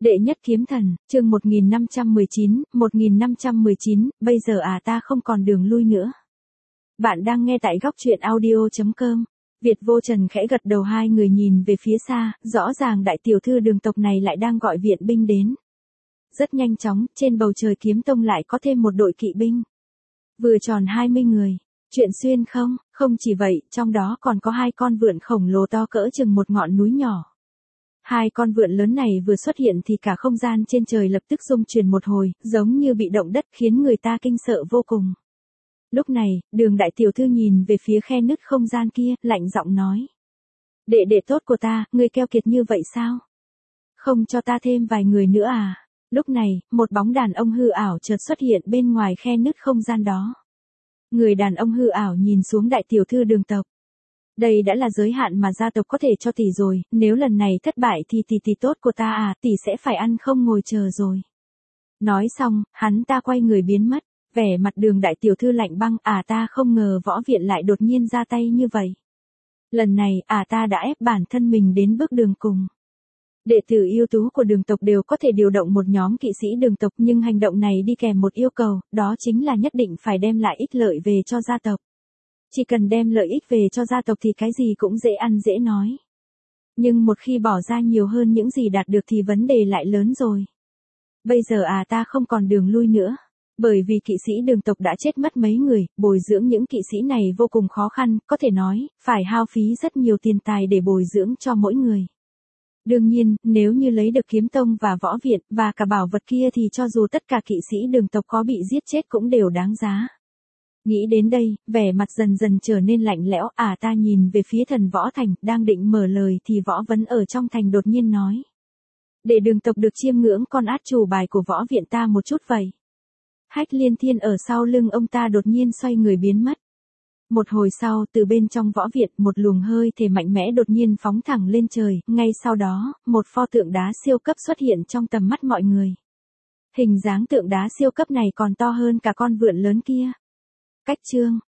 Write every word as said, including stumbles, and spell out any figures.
Đệ nhất kiếm thần, chương một nghìn năm trăm mười chín, một nghìn năm trăm mười chín, bây giờ à ta không còn đường lui nữa. Bạn đang nghe tại góc truyện audio chấm com. Việt Vô Trần khẽ gật đầu, hai người nhìn về phía xa, rõ ràng đại tiểu thư Đường tộc này lại đang gọi viện binh đến. Rất nhanh chóng, trên bầu trời Kiếm Tông lại có thêm một đội kỵ binh. Vừa tròn hai mươi người. Chuyện xuyên không, không chỉ vậy, trong đó còn có hai con vượn khổng lồ to cỡ chừng một ngọn núi nhỏ. Hai con vượn lớn này vừa xuất hiện thì cả không gian trên trời lập tức rung chuyển một hồi, giống như bị động đất, khiến người ta kinh sợ vô cùng. Lúc này, Đường đại tiểu thư nhìn về phía khe nứt không gian kia, lạnh giọng nói. Đệ đệ tốt của ta, ngươi keo kiệt như vậy sao? Không cho ta thêm vài người nữa à? Lúc này, một bóng đàn ông hư ảo chợt xuất hiện bên ngoài khe nứt không gian đó. Người đàn ông hư ảo nhìn xuống đại tiểu thư Đường tộc. Đây đã là giới hạn mà gia tộc có thể cho tỷ rồi, nếu lần này thất bại thì tỷ tỷ tốt của ta à, tỷ sẽ phải ăn không ngồi chờ rồi. Nói xong, hắn ta quay người biến mất, vẻ mặt Đường đại tiểu thư lạnh băng, à ta không ngờ võ viện lại đột nhiên ra tay như vậy. Lần này, à ta đã ép bản thân mình đến bước đường cùng. Đệ tử ưu tú của Đường tộc đều có thể điều động một nhóm kỵ sĩ Đường tộc, nhưng hành động này đi kèm một yêu cầu, đó chính là nhất định phải đem lại ích lợi về cho gia tộc. Chỉ cần đem lợi ích về cho gia tộc thì cái gì cũng dễ ăn dễ nói. Nhưng một khi bỏ ra nhiều hơn những gì đạt được thì vấn đề lại lớn rồi. Bây giờ à ta không còn đường lui nữa. Bởi vì kỵ sĩ Đường tộc đã chết mất mấy người, bồi dưỡng những kỵ sĩ này vô cùng khó khăn, có thể nói, phải hao phí rất nhiều tiền tài để bồi dưỡng cho mỗi người. Đương nhiên, nếu như lấy được Kiếm Tông và võ viện, và cả bảo vật kia thì cho dù tất cả kỵ sĩ Đường tộc có bị giết chết cũng đều đáng giá. Nghĩ đến đây, vẻ mặt dần dần trở nên lạnh lẽo, à ta nhìn về phía Thần Võ Thành, đang định mở lời thì Võ Vấn ở trong thành đột nhiên nói. Để Đường tộc được chiêm ngưỡng con át chủ bài của võ viện ta một chút vậy. Hách Liên Thiên ở sau lưng ông ta đột nhiên xoay người biến mất. Một hồi sau, từ bên trong võ viện, một luồng hơi thể mạnh mẽ đột nhiên phóng thẳng lên trời, ngay sau đó, một pho tượng đá siêu cấp xuất hiện trong tầm mắt mọi người. Hình dáng tượng đá siêu cấp này còn to hơn cả con vượn lớn kia. Cách chương,